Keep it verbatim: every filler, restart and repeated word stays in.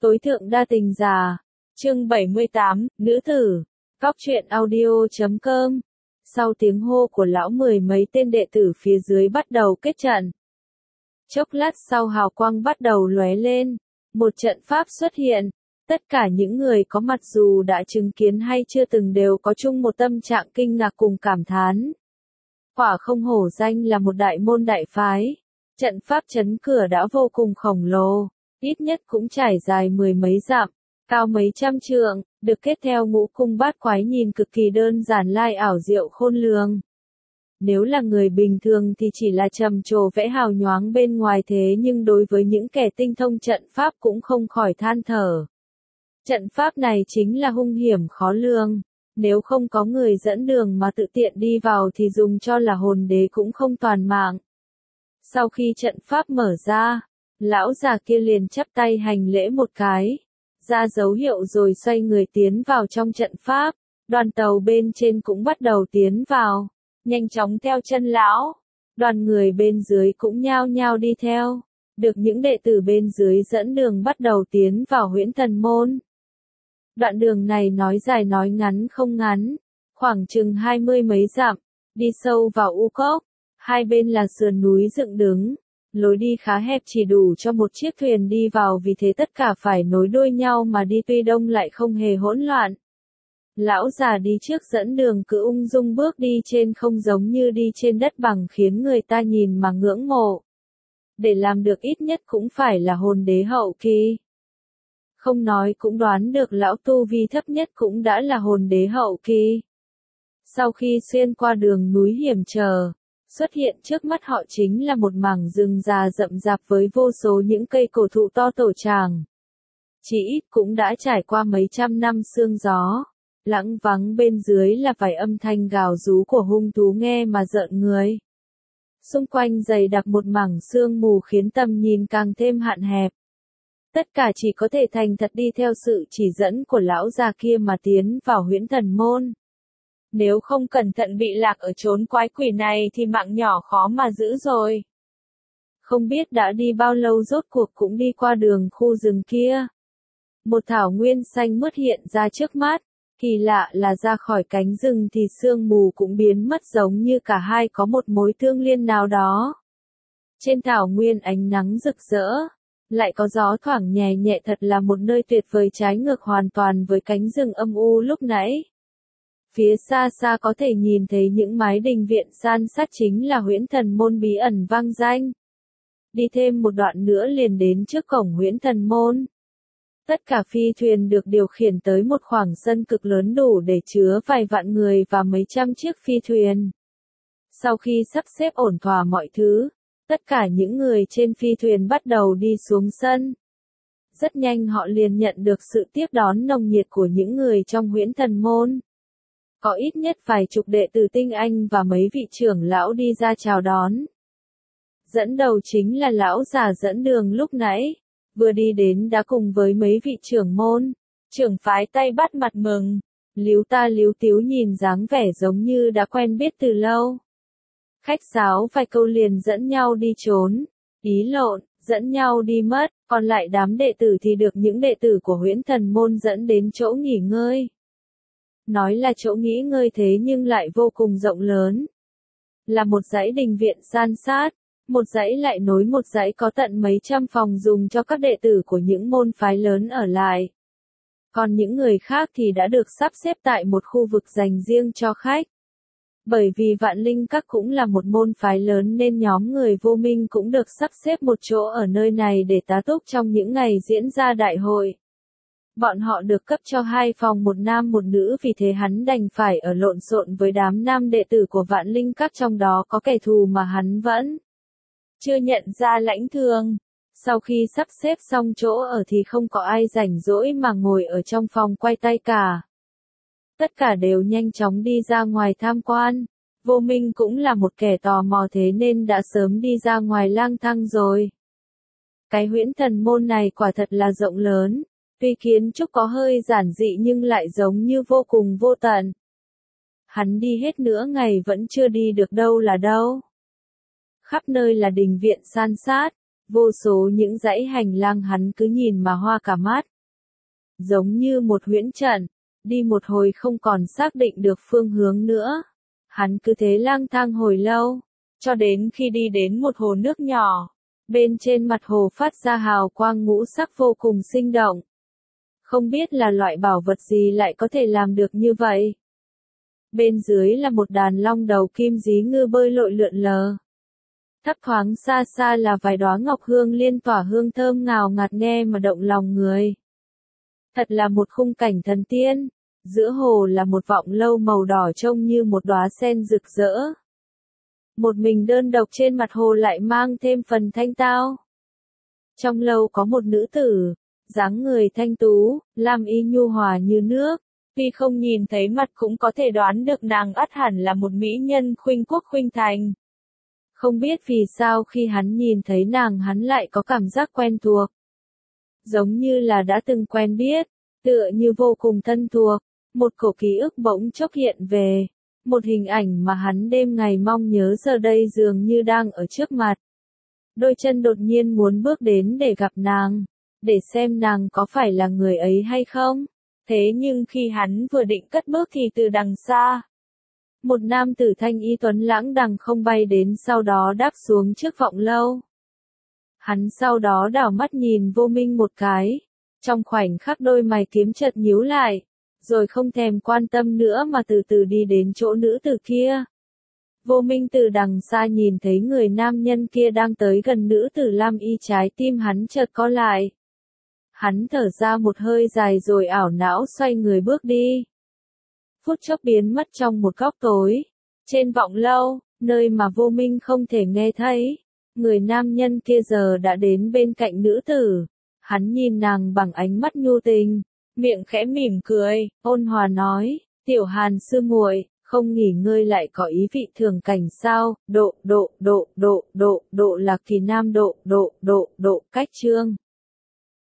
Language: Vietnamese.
Tối thượng đa tình già. Chương bảy mươi tám, nữ tử. Góc truyện audio chấm com. Sau tiếng hô của lão, mười mấy tên đệ tử phía dưới bắt đầu kết trận. Chốc lát sau hào quang bắt đầu lóe lên, một trận pháp xuất hiện. Tất cả những người có mặt dù đã chứng kiến hay chưa từng đều có chung một tâm trạng kinh ngạc cùng cảm thán. Quả không hổ danh là một đại môn đại phái. Trận pháp chấn cửa đã vô cùng khổng lồ, ít nhất cũng trải dài mười mấy dặm, cao mấy trăm trượng, được kết theo ngũ cung bát quái nhìn cực kỳ đơn giản lai ảo diệu khôn lường. Nếu là người bình thường thì chỉ là trầm trồ vẽ hào nhoáng bên ngoài, thế nhưng đối với những kẻ tinh thông trận pháp cũng không khỏi than thở. Trận pháp này chính là hung hiểm khó lường, nếu không có người dẫn đường mà tự tiện đi vào thì dùng cho là hồn đế cũng không toàn mạng. Sau khi trận pháp mở ra, lão già kia liền chắp tay hành lễ một cái, ra dấu hiệu rồi xoay người tiến vào trong trận pháp. Đoàn tàu bên trên cũng bắt đầu tiến vào, nhanh chóng theo chân lão. Đoàn người bên dưới cũng nhao nhao đi theo, được những đệ tử bên dưới dẫn đường bắt đầu tiến vào Huyễn Thần Môn. Đoạn đường này nói dài nói ngắn không ngắn, khoảng chừng hai mươi mấy dặm, đi sâu vào u cốc, hai bên là sườn núi dựng đứng, lối đi khá hẹp chỉ đủ cho một chiếc thuyền đi vào, vì thế tất cả phải nối đuôi nhau mà đi, tuy đông lại không hề hỗn loạn. Lão già đi trước dẫn đường cứ ung dung bước đi trên không giống như đi trên đất bằng, khiến người ta nhìn mà ngưỡng mộ. Để làm được ít nhất cũng phải là hồn đế hậu kỳ. Không nói cũng đoán được lão tu vi thấp nhất cũng đã là hồn đế hậu kỳ. Sau khi xuyên qua đường núi hiểm trở, xuất hiện trước mắt họ chính là một mảng rừng già rậm rạp với vô số những cây cổ thụ to tổ tràng. Chỉ ít cũng đã trải qua mấy trăm năm sương gió. Lặng vắng bên dưới là vài âm thanh gào rú của hung thú nghe mà rợn người. Xung quanh dày đặc một mảng sương mù khiến tầm nhìn càng thêm hạn hẹp. Tất cả chỉ có thể thành thật đi theo sự chỉ dẫn của lão già kia mà tiến vào Huyễn Thần Môn. Nếu không cẩn thận bị lạc ở chốn quái quỷ này thì mạng nhỏ khó mà giữ rồi. Không biết đã đi bao lâu rốt cuộc cũng đi qua đường khu rừng kia. Một thảo nguyên xanh mướt hiện ra trước mắt. Kỳ lạ là ra khỏi cánh rừng thì sương mù cũng biến mất, giống như cả hai có một mối tương liên nào đó. Trên thảo nguyên ánh nắng rực rỡ, lại có gió thoảng nhẹ nhẹ, thật là một nơi tuyệt vời, trái ngược hoàn toàn với cánh rừng âm u lúc nãy. Phía xa xa có thể nhìn thấy những mái đình viện san sát, chính là Huyễn Thần Môn bí ẩn vang danh. Đi thêm một đoạn nữa liền đến trước cổng Huyễn Thần Môn. Tất cả phi thuyền được điều khiển tới một khoảng sân cực lớn đủ để chứa vài vạn người và mấy trăm chiếc phi thuyền. Sau khi sắp xếp ổn thỏa mọi thứ, tất cả những người trên phi thuyền bắt đầu đi xuống sân. Rất nhanh họ liền nhận được sự tiếp đón nồng nhiệt của những người trong Huyễn Thần Môn. Có ít nhất vài chục đệ tử tinh anh và mấy vị trưởng lão đi ra chào đón. Dẫn đầu chính là lão già dẫn đường lúc nãy. Vừa đi đến đã cùng với mấy vị trưởng môn, trưởng phái tay bắt mặt mừng, líu ta líu tíu nhìn dáng vẻ giống như đã quen biết từ lâu. Khách sáo vài câu liền dẫn nhau đi trốn, ý lộn, dẫn nhau đi mất, còn lại đám đệ tử thì được những đệ tử của Huyễn Thần Môn dẫn đến chỗ nghỉ ngơi. Nói là chỗ nghỉ ngơi thế nhưng lại vô cùng rộng lớn. Là một dãy đình viện san sát. Một dãy lại nối một dãy có tận mấy trăm phòng dùng cho các đệ tử của những môn phái lớn ở lại. Còn những người khác thì đã được sắp xếp tại một khu vực dành riêng cho khách. Bởi vì Vạn Linh Các cũng là một môn phái lớn nên nhóm người vô minh cũng được sắp xếp một chỗ ở nơi này để tá túc trong những ngày diễn ra đại hội. Bọn họ được cấp cho hai phòng, một nam một nữ, vì thế hắn đành phải ở lộn xộn với đám nam đệ tử của Vạn Linh Các, trong đó có kẻ thù mà hắn vẫn chưa nhận ra lãnh thường. Sau khi sắp xếp xong chỗ ở thì không có ai rảnh rỗi mà ngồi ở trong phòng quay tay cả. Tất cả đều nhanh chóng đi ra ngoài tham quan. Vô Minh cũng là một kẻ tò mò thế nên đã sớm đi ra ngoài lang thang rồi. Cái Huyễn Thần Môn này quả thật là rộng lớn. Tuy kiến trúc có hơi giản dị nhưng lại giống như vô cùng vô tận. Hắn đi hết nửa ngày vẫn chưa đi được đâu là đâu. Khắp nơi là đình viện san sát, Vô số những dãy hành lang hắn cứ nhìn mà hoa cả mắt. Giống như một huyễn trận, đi một hồi không còn xác định được phương hướng nữa. Hắn cứ thế lang thang hồi lâu, cho đến khi đi đến một hồ nước nhỏ. Bên trên mặt hồ phát ra hào quang ngũ sắc vô cùng sinh động. Không biết là loại bảo vật gì lại có thể làm được như vậy. Bên dưới là một đàn long đầu kim dí ngư bơi lội lượn lờ. Thấp thoáng xa xa là vài đóa ngọc hương liên tỏa hương thơm ngào ngạt nghe mà động lòng người. Thật là một khung cảnh thần tiên. Giữa hồ là một vọng lâu màu đỏ trông như một đóa sen rực rỡ. Một mình đơn độc trên mặt hồ lại mang thêm phần thanh tao. Trong lâu có một nữ tử, dáng người thanh tú, lam y nhu hòa như nước. Tuy không nhìn thấy mặt cũng có thể đoán được nàng ắt hẳn là một mỹ nhân khuynh quốc khuynh thành. Không biết vì sao khi hắn nhìn thấy nàng hắn lại có cảm giác quen thuộc. Giống như là đã từng quen biết, tựa như vô cùng thân thuộc. Một cổ ký ức bỗng chốc hiện về. Một hình ảnh mà hắn đêm ngày mong nhớ giờ đây dường như đang ở trước mặt. Đôi chân đột nhiên muốn bước đến để gặp nàng, để xem nàng có phải là người ấy hay không. Thế nhưng khi hắn vừa định cất bước thì từ đằng xa, một nam tử thanh y tuấn lãng đằng không bay đến sau đó đáp xuống trước vọng lâu. Hắn sau đó đảo mắt nhìn Vô Minh một cái. Trong khoảnh khắc đôi mày kiếm chợt nhíu lại. Rồi không thèm quan tâm nữa mà từ từ đi đến chỗ nữ tử kia. Vô Minh từ đằng xa nhìn thấy người nam nhân kia đang tới gần nữ tử lam y, trái tim hắn chợt co lại. Hắn thở ra một hơi dài rồi ảo não xoay người bước đi. Phút chốc biến mất trong một góc tối. Trên vọng lâu, nơi mà Vô Minh không thể nghe thấy. Người nam nhân kia giờ đã đến bên cạnh nữ tử. Hắn nhìn nàng bằng ánh mắt nhu tình. Miệng khẽ mỉm cười, ôn hòa nói, tiểu Hàn sư muội, không nghỉ ngơi lại có ý vị thường cảnh sao, độ, độ, độ, độ, độ, độ là kỳ nam độ, độ, độ, độ, cách chương.